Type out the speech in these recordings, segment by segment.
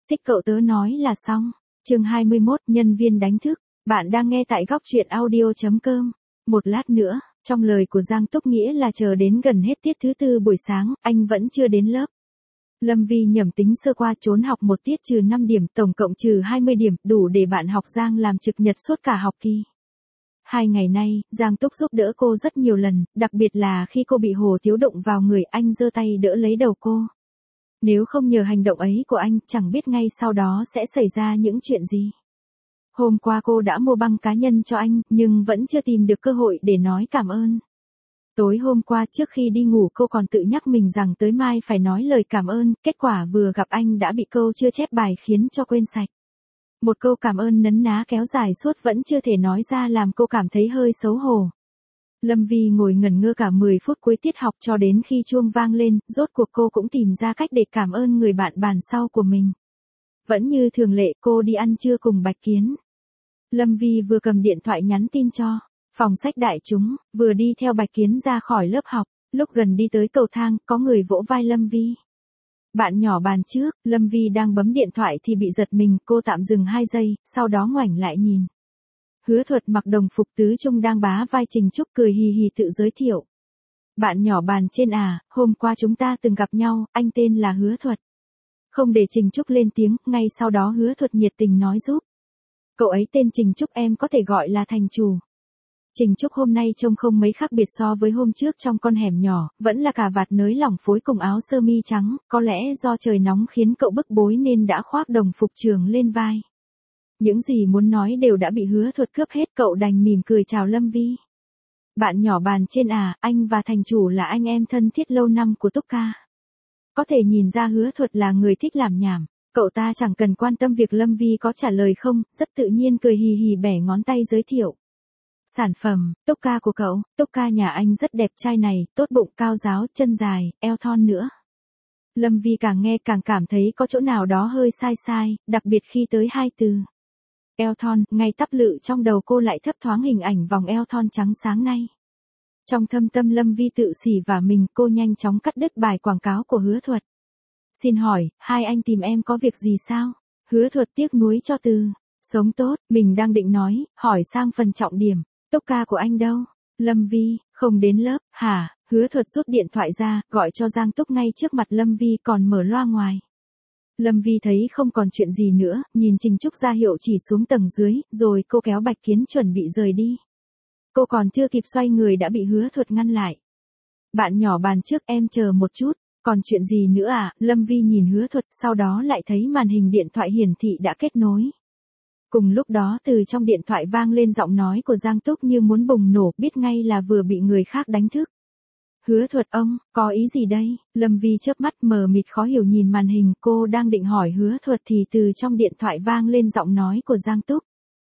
Thích cậu tớ nói là xong. Chương 21, nhân viên đánh thức. Bạn đang nghe tại góc truyện audio.com. Một lát nữa, trong lời của Giang Túc nghĩa là chờ đến gần hết tiết thứ tư buổi sáng, anh vẫn chưa đến lớp. Lâm Vi nhẩm tính sơ qua trốn học một tiết trừ 5 điểm, tổng cộng trừ 20 điểm, đủ để bạn học Giang làm trực nhật suốt cả học kỳ. 2 ngày nay, Giang Túc giúp đỡ cô rất nhiều lần, đặc biệt là khi cô bị Hồ Thiếu đụng vào người, anh giơ tay đỡ lấy đầu cô. Nếu không nhờ hành động ấy của anh, chẳng biết ngay sau đó sẽ xảy ra những chuyện gì. Hôm qua cô đã mua băng cá nhân cho anh, nhưng vẫn chưa tìm được cơ hội để nói cảm ơn. Tối hôm qua trước khi đi ngủ cô còn tự nhắc mình rằng tới mai phải nói lời cảm ơn, kết quả vừa gặp anh đã bị câu chưa chép bài khiến cho quên sạch. Một câu cảm ơn nấn ná kéo dài suốt vẫn chưa thể nói ra làm cô cảm thấy hơi xấu hổ. Lâm Vi ngồi ngẩn ngơ cả 10 phút cuối tiết học cho đến khi chuông vang lên, rốt cuộc cô cũng tìm ra cách để cảm ơn người bạn bàn sau của mình. Vẫn như thường lệ cô đi ăn trưa cùng Bạch Kiến. Lâm Vi vừa cầm điện thoại nhắn tin cho phòng sách đại chúng, vừa đi theo Bạch Kiến ra khỏi lớp học, lúc gần đi tới cầu thang, có người vỗ vai Lâm Vi. Bạn nhỏ bàn trước, Lâm Vi đang bấm điện thoại thì bị giật mình, cô tạm dừng 2 giây, sau đó ngoảnh lại nhìn. Hứa Thuật mặc đồng phục tứ trung đang bá vai Trình Trúc cười hì hì tự giới thiệu. Bạn nhỏ bàn trên à, hôm qua chúng ta từng gặp nhau, anh tên là Hứa Thuật. Không để Trình Trúc lên tiếng, ngay sau đó Hứa Thuật nhiệt tình nói giúp. Cậu ấy tên Trình Trúc, em có thể gọi là thành chủ. Trình Trúc hôm nay trông không mấy khác biệt so với hôm trước trong con hẻm nhỏ, vẫn là cà vạt nới lỏng phối cùng áo sơ mi trắng, có lẽ do trời nóng khiến cậu bức bối nên đã khoác đồng phục trường lên vai. Những gì muốn nói đều đã bị Hứa Thuật cướp hết, cậu đành mỉm cười chào Lâm Vi. Bạn nhỏ bàn trên à, anh và thành chủ là anh em thân thiết lâu năm của Túc Ca. Có thể nhìn ra Hứa Thuật là người thích làm nhảm, cậu ta chẳng cần quan tâm việc Lâm Vi có trả lời không, rất tự nhiên cười hì hì bẻ ngón tay giới thiệu. Sản phẩm, Túc Ca của cậu, Túc Ca nhà anh rất đẹp trai này, tốt bụng cao ráo, chân dài, eo thon nữa. Lâm Vi càng nghe càng cảm thấy có chỗ nào đó hơi sai sai, đặc biệt khi tới 2 từ. Eo thon, ngay tắp lự trong đầu cô lại thấp thoáng hình ảnh vòng eo thon trắng sáng nay. Trong thâm tâm Lâm Vi tự xỉ vả mình, cô nhanh chóng cắt đứt bài quảng cáo của Hứa Thuật. Xin hỏi, hai anh tìm em có việc gì sao? Hứa Thuật tiếc nuối cho từ. Sống tốt, mình đang định nói, hỏi sang phần trọng điểm. Túc Ca của anh đâu? Lâm Vi, không đến lớp, hả? Hứa Thuật rút điện thoại ra, gọi cho Giang Túc ngay trước mặt Lâm Vi còn mở loa ngoài. Lâm Vi thấy không còn chuyện gì nữa, nhìn Trình Trúc ra hiệu chỉ xuống tầng dưới, rồi cô kéo Bạch Kiến chuẩn bị rời đi. Cô còn chưa kịp xoay người đã bị Hứa Thuật ngăn lại. Bạn nhỏ bàn trước, em chờ một chút, còn chuyện gì nữa à? Lâm Vi nhìn Hứa Thuật, sau đó lại thấy màn hình điện thoại hiển thị đã kết nối. Cùng lúc đó từ trong điện thoại vang lên giọng nói của Giang Túc như muốn bùng nổ, biết ngay là vừa bị người khác đánh thức. Hứa Thuật ông, có ý gì đây? Lâm Vi chớp mắt mờ mịt khó hiểu nhìn màn hình, cô đang định hỏi Hứa Thuật thì từ trong điện thoại vang lên giọng nói của Giang Túc.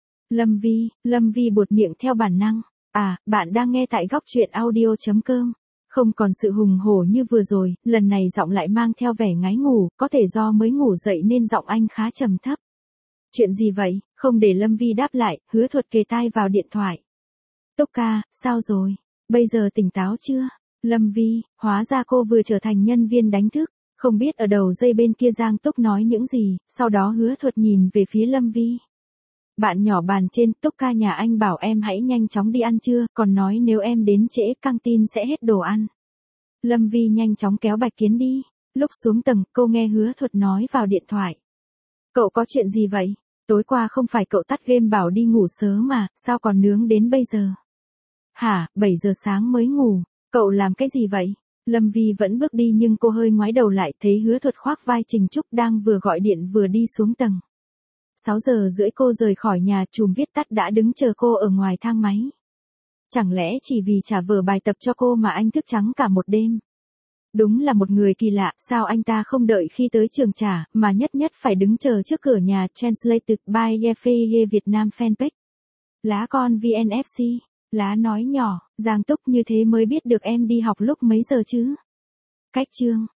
Lâm Vi buột miệng theo bản năng. À, bạn đang nghe tại góc truyện audio.com. Không còn sự hùng hổ như vừa rồi, lần này giọng lại mang theo vẻ ngái ngủ, có thể do mới ngủ dậy nên giọng anh khá trầm thấp. Chuyện gì vậy? Không để Lâm Vi đáp lại, Hứa Thuật kề tai vào điện thoại. Túc Ca, sao rồi? Bây giờ tỉnh táo chưa? Lâm Vi, hóa ra cô vừa trở thành nhân viên đánh thức, không biết ở đầu dây bên kia Giang Túc nói những gì, sau đó Hứa Thuật nhìn về phía Lâm Vi. Bạn nhỏ bàn trên, Túc Ca nhà anh bảo em hãy nhanh chóng đi ăn trưa, còn nói nếu em đến trễ căng tin sẽ hết đồ ăn. Lâm Vi nhanh chóng kéo Bạch Kiến đi, lúc xuống tầng cô nghe Hứa Thuật nói vào điện thoại. Cậu có chuyện gì vậy? Tối qua không phải cậu tắt game bảo đi ngủ sớm mà, sao còn nướng đến bây giờ? Hả, 7 giờ sáng mới ngủ, cậu làm cái gì vậy? Lâm Vi vẫn bước đi nhưng cô hơi ngoái đầu lại thấy Hứa Thuật khoác vai Trình Trúc đang vừa gọi điện vừa đi xuống tầng. 6 giờ rưỡi cô rời khỏi nhà, chùm viết tắt đã đứng chờ cô ở ngoài thang máy. Chẳng lẽ chỉ vì trả vở bài tập cho cô mà anh thức trắng cả một đêm? Đúng là một người kỳ lạ, sao anh ta không đợi khi tới trường trả, mà nhất nhất phải đứng chờ trước cửa nhà. Translated by Yefe Việt Nam fanpage. Lá con VNFC. Lá nói nhỏ, Giang Túc như thế mới biết được em đi học lúc mấy giờ chứ? Cách chương.